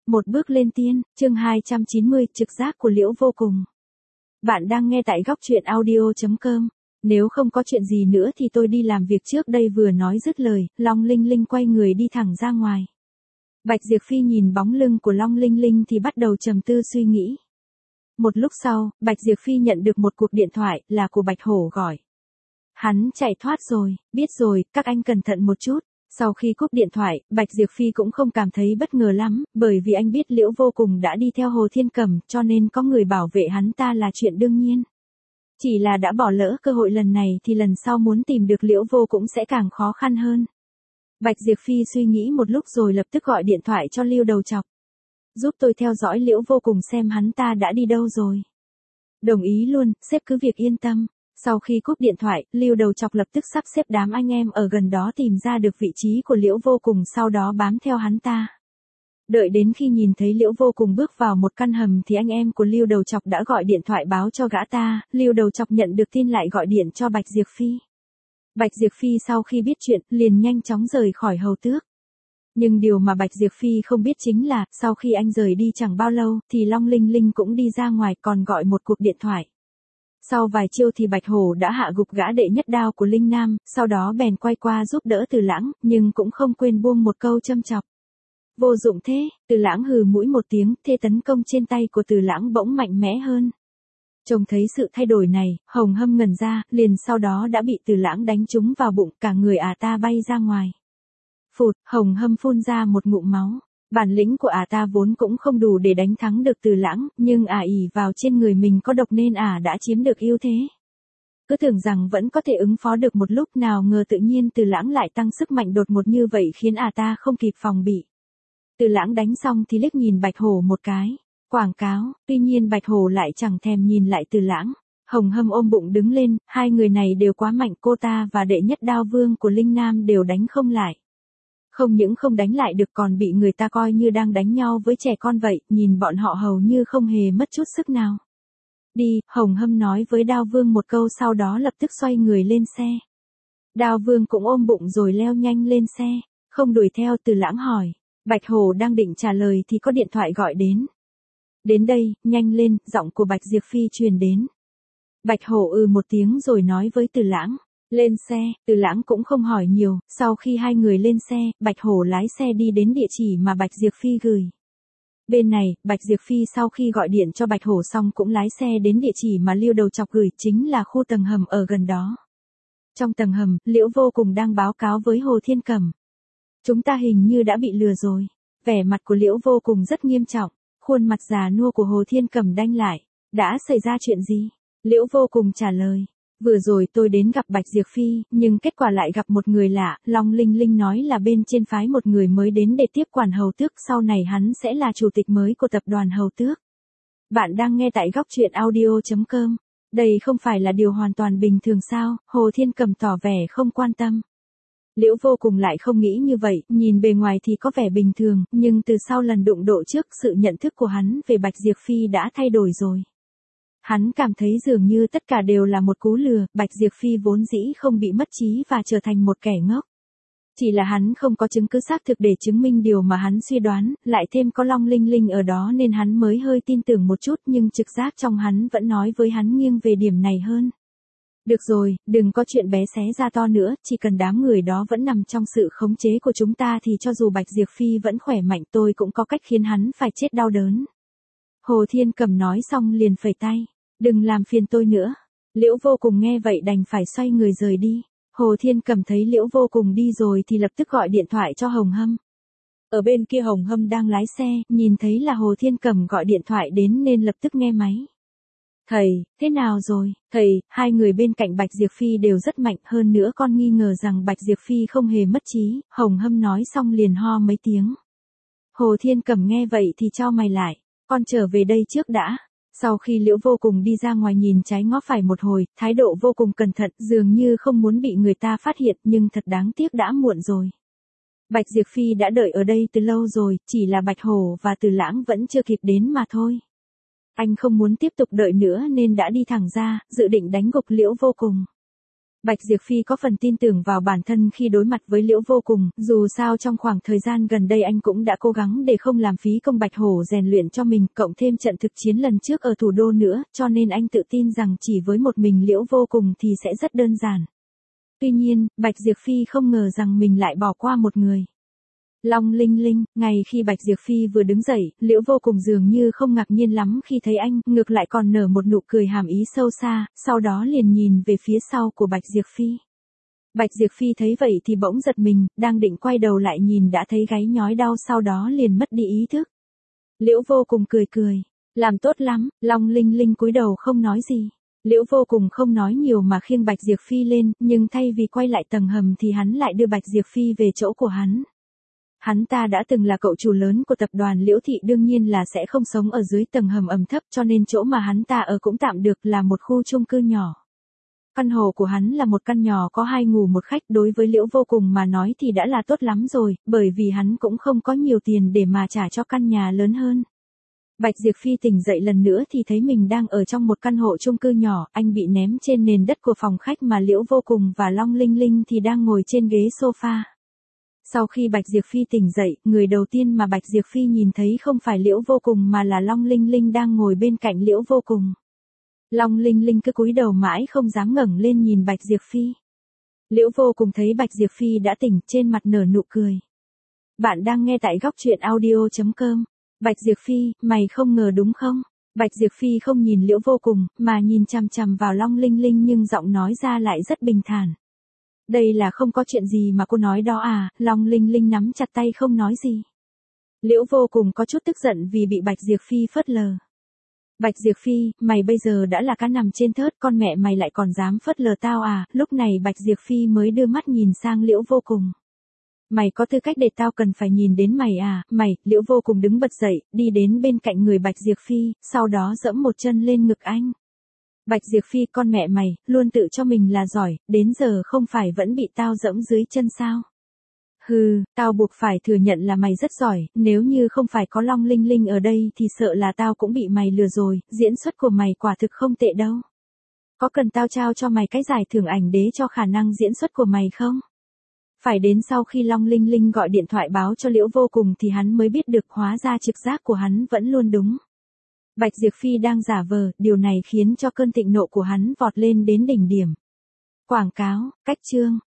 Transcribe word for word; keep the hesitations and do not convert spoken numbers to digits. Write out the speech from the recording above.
Một bước lên tiên, chương hai trăm chín mươi, trực giác của Liễu Vô Cùng. Bạn đang nghe tại góc truyện audio chấm com. Nếu không có chuyện gì nữa thì tôi đi làm việc trước đây. Vừa nói dứt lời, Long Linh Linh quay người đi thẳng ra ngoài. Bạch Diệp Phi nhìn bóng lưng của Long Linh Linh thì bắt đầu trầm tư suy nghĩ. Một lúc sau, Bạch Diệp Phi nhận được một cuộc điện thoại, là của Bạch Hổ gọi. Hắn chạy thoát rồi, biết rồi, các anh cẩn thận một chút. Sau khi cúp điện thoại, Bạch Diệp Phi cũng không cảm thấy bất ngờ lắm, bởi vì anh biết Liễu Vô Cùng đã đi theo Hồ Thiên Cẩm, cho nên có người bảo vệ hắn ta là chuyện đương nhiên. Chỉ là đã bỏ lỡ cơ hội lần này thì lần sau muốn tìm được Liễu Vô cũng sẽ càng khó khăn hơn. Bạch Diệp Phi suy nghĩ một lúc rồi lập tức gọi điện thoại cho Lưu Đầu Chọc. Giúp tôi theo dõi Liễu Vô Cùng xem hắn ta đã đi đâu rồi. Đồng ý luôn, sếp cứ việc yên tâm. Sau khi cúp điện thoại, Lưu Đầu Chọc lập tức sắp xếp đám anh em ở gần đó tìm ra được vị trí của Liễu Vô Cùng, sau đó bám theo hắn ta. Đợi đến khi nhìn thấy Liễu Vô Cùng bước vào một căn hầm thì anh em của Lưu Đầu Chọc đã gọi điện thoại báo cho gã ta. Lưu Đầu Chọc nhận được tin lại gọi điện cho Bạch Diệp Phi. Bạch Diệp Phi sau khi biết chuyện, liền nhanh chóng rời khỏi hầu tước. Nhưng điều mà Bạch Diệp Phi không biết chính là, sau khi anh rời đi chẳng bao lâu, thì Long Linh Linh cũng đi ra ngoài còn gọi một cuộc điện thoại. Sau vài chiêu thì Bạch Hổ đã hạ gục gã đệ nhất đao của Linh Nam, sau đó bèn quay qua giúp đỡ Từ Lãng, nhưng cũng không quên buông một câu châm chọc. Vô dụng thế, Từ Lãng hừ mũi một tiếng, thế tấn công trên tay của Từ Lãng bỗng mạnh mẽ hơn. Trông thấy sự thay đổi này, Hồng Hâm ngẩn ra, liền sau đó đã bị Từ Lãng đánh trúng vào bụng, cả người ả ta bay ra ngoài. Phụt, Hồng Hâm phun ra một ngụm máu. Bản lĩnh của ả ta vốn cũng không đủ để đánh thắng được Từ Lãng, nhưng ả ỷ vào trên người mình có độc nên ả đã chiếm được ưu thế. Cứ tưởng rằng vẫn có thể ứng phó được một lúc, nào ngờ tự nhiên Từ Lãng lại tăng sức mạnh đột ngột như vậy khiến ả ta không kịp phòng bị. Từ Lãng đánh xong thì liếc nhìn Bạch Hổ một cái. Quảng cáo, tuy nhiên Bạch Hổ lại chẳng thèm nhìn lại Từ Lãng. Hồng Hâm ôm bụng đứng lên, hai người này đều quá mạnh, cô ta và đệ nhất đao vương của Linh Nam đều đánh không lại. Không những không đánh lại được còn bị người ta coi như đang đánh nhau với trẻ con vậy, nhìn bọn họ hầu như không hề mất chút sức nào. Đi, Hồng Hâm nói với Đao Vương một câu sau đó lập tức xoay người lên xe. Đao Vương cũng ôm bụng rồi leo nhanh lên xe, không đuổi theo. Từ Lãng hỏi. Bạch Hổ đang định trả lời thì có điện thoại gọi đến. Đến đây, nhanh lên, giọng của Bạch Diệp Phi truyền đến. Bạch Hổ ừ một tiếng rồi nói với Từ Lãng. Lên xe, Từ Lãng cũng không hỏi nhiều, sau khi hai người lên xe, Bạch Hổ lái xe đi đến địa chỉ mà Bạch Diệp Phi gửi. Bên này, Bạch Diệp Phi sau khi gọi điện cho Bạch Hổ xong cũng lái xe đến địa chỉ mà Lưu Đầu Chọc gửi, chính là khu tầng hầm ở gần đó. Trong tầng hầm, Liễu Vô Cùng đang báo cáo với Hồ Thiên Cẩm. Chúng ta hình như đã bị lừa rồi. Vẻ mặt của Liễu Vô Cùng rất nghiêm trọng, khuôn mặt già nua của Hồ Thiên Cẩm đanh lại. Đã xảy ra chuyện gì? Liễu Vô Cùng trả lời. Vừa rồi tôi đến gặp Bạch Diệp Phi, nhưng kết quả lại gặp một người lạ. Long Linh Linh nói là bên trên phái một người mới đến để tiếp quản hầu tước, sau này hắn sẽ là chủ tịch mới của tập đoàn hầu tước. Bạn đang nghe tại góc truyện audio chấm com. Đây không phải là điều hoàn toàn bình thường sao? Hồ Thiên Cẩm tỏ vẻ không quan tâm. Liễu Vô Cùng lại không nghĩ như vậy, nhìn bề ngoài thì có vẻ bình thường, nhưng từ sau lần đụng độ trước, sự nhận thức của hắn về Bạch Diệp Phi đã thay đổi rồi. Hắn cảm thấy dường như tất cả đều là một cú lừa, Bạch Diệp Phi vốn dĩ không bị mất trí và trở thành một kẻ ngốc. Chỉ là hắn không có chứng cứ xác thực để chứng minh điều mà hắn suy đoán, lại thêm có Long Linh Linh ở đó nên hắn mới hơi tin tưởng một chút, nhưng trực giác trong hắn vẫn nói với hắn nghiêng về điểm này hơn. Được rồi, đừng có chuyện bé xé ra to nữa, chỉ cần đám người đó vẫn nằm trong sự khống chế của chúng ta thì cho dù Bạch Diệp Phi vẫn khỏe mạnh tôi cũng có cách khiến hắn phải chết đau đớn. Hồ Thiên Cẩm nói xong liền phẩy tay. Đừng làm phiền tôi nữa. Liễu Vô Cùng nghe vậy đành phải xoay người rời đi. Hồ Thiên Cẩm thấy Liễu Vô Cùng đi rồi thì lập tức gọi điện thoại cho Hồng Hâm. Ở bên kia Hồng Hâm đang lái xe, nhìn thấy là Hồ Thiên Cẩm gọi điện thoại đến nên lập tức nghe máy. Thầy, thế nào rồi? Thầy, hai người bên cạnh Bạch Diệp Phi đều rất mạnh, hơn nữa con nghi ngờ rằng Bạch Diệp Phi không hề mất trí. Hồng Hâm nói xong liền ho mấy tiếng. Hồ Thiên Cẩm nghe vậy thì chau mày lại. Con trở về đây trước đã. Sau khi Liễu Vô Cùng đi ra ngoài nhìn trái ngó phải một hồi, thái độ vô cùng cẩn thận, dường như không muốn bị người ta phát hiện, nhưng thật đáng tiếc đã muộn rồi. Bạch Diệp Phi đã đợi ở đây từ lâu rồi, chỉ là Bạch Hổ và Từ Lãng vẫn chưa kịp đến mà thôi. Anh không muốn tiếp tục đợi nữa nên đã đi thẳng ra, dự định đánh gục Liễu Vô Cùng. Bạch Diệp Phi có phần tin tưởng vào bản thân khi đối mặt với Liễu Vô Cùng, dù sao trong khoảng thời gian gần đây anh cũng đã cố gắng để không làm phí công Bạch Hổ rèn luyện cho mình, cộng thêm trận thực chiến lần trước ở thủ đô nữa, cho nên anh tự tin rằng chỉ với một mình Liễu Vô Cùng thì sẽ rất đơn giản. Tuy nhiên, Bạch Diệp Phi không ngờ rằng mình lại bỏ qua một người. Long Linh Linh, ngay khi Bạch Diệp Phi vừa đứng dậy, Liễu Vô Cùng dường như không ngạc nhiên lắm khi thấy anh, ngược lại còn nở một nụ cười hàm ý sâu xa, sau đó liền nhìn về phía sau của Bạch Diệp Phi. Bạch Diệp Phi thấy vậy thì bỗng giật mình, đang định quay đầu lại nhìn đã thấy gáy nhói đau, sau đó liền mất đi ý thức. Liễu Vô Cùng cười cười, làm tốt lắm. Long Linh Linh cúi đầu không nói gì. Liễu Vô Cùng không nói nhiều mà khiêng Bạch Diệp Phi lên, nhưng thay vì quay lại tầng hầm thì hắn lại đưa Bạch Diệp Phi về chỗ của hắn. Hắn ta đã từng là cậu chủ lớn của tập đoàn Liễu Thị, đương nhiên là sẽ không sống ở dưới tầng hầm ẩm thấp, cho nên chỗ mà hắn ta ở cũng tạm được, là một khu chung cư nhỏ. Căn hộ của hắn là một căn nhỏ có hai ngủ một khách, đối với Liễu Vô Cùng mà nói thì đã là tốt lắm rồi, bởi vì hắn cũng không có nhiều tiền để mà trả cho căn nhà lớn hơn. Bạch Diệp Phi tỉnh dậy lần nữa thì thấy mình đang ở trong một căn hộ chung cư nhỏ, anh bị ném trên nền đất của phòng khách mà Liễu Vô Cùng và Long Linh Linh thì đang ngồi trên ghế sofa. Sau khi Bạch Diệp Phi tỉnh dậy, người đầu tiên mà Bạch Diệp Phi nhìn thấy không phải Liễu Vô Cùng mà là Long Linh Linh đang ngồi bên cạnh Liễu Vô Cùng. Long Linh Linh cứ cúi đầu mãi không dám ngẩng lên nhìn Bạch Diệp Phi. Liễu Vô Cùng thấy Bạch Diệp Phi đã tỉnh, trên mặt nở nụ cười. Bạn đang nghe tại góc truyện audio chấm com. Bạch Diệp Phi, mày không ngờ đúng không? Bạch Diệp Phi không nhìn Liễu Vô Cùng, mà nhìn chằm chằm vào Long Linh Linh, nhưng giọng nói ra lại rất bình thản. Đây là không có chuyện gì mà cô nói đó à? Long Linh Linh nắm chặt tay không nói gì. Liễu Vô Cùng có chút tức giận vì bị Bạch Diệp Phi phớt lờ. Bạch Diệp Phi, mày bây giờ đã là cá nằm trên thớt, con mẹ mày lại còn dám phớt lờ tao à? Lúc này Bạch Diệp Phi mới đưa mắt nhìn sang Liễu Vô Cùng. Mày có tư cách để tao cần phải nhìn đến mày à? Mày, Liễu Vô Cùng đứng bật dậy, đi đến bên cạnh người Bạch Diệp Phi, sau đó giẫm một chân lên ngực anh. Bạch Diệp Phi, con mẹ mày, luôn tự cho mình là giỏi, đến giờ không phải vẫn bị tao giẫm dưới chân sao? Hừ, tao buộc phải thừa nhận là mày rất giỏi, nếu như không phải có Long Linh Linh ở đây thì sợ là tao cũng bị mày lừa rồi, diễn xuất của mày quả thực không tệ đâu. Có cần tao trao cho mày cái giải thưởng ảnh đế cho khả năng diễn xuất của mày không? Phải đến sau khi Long Linh Linh gọi điện thoại báo cho Liễu Vô Cùng thì hắn mới biết được hóa ra trực giác của hắn vẫn luôn đúng. Bạch Diệp Phi đang giả vờ, điều này khiến cho cơn thịnh nộ của hắn vọt lên đến đỉnh điểm. Quảng cáo, cách chương.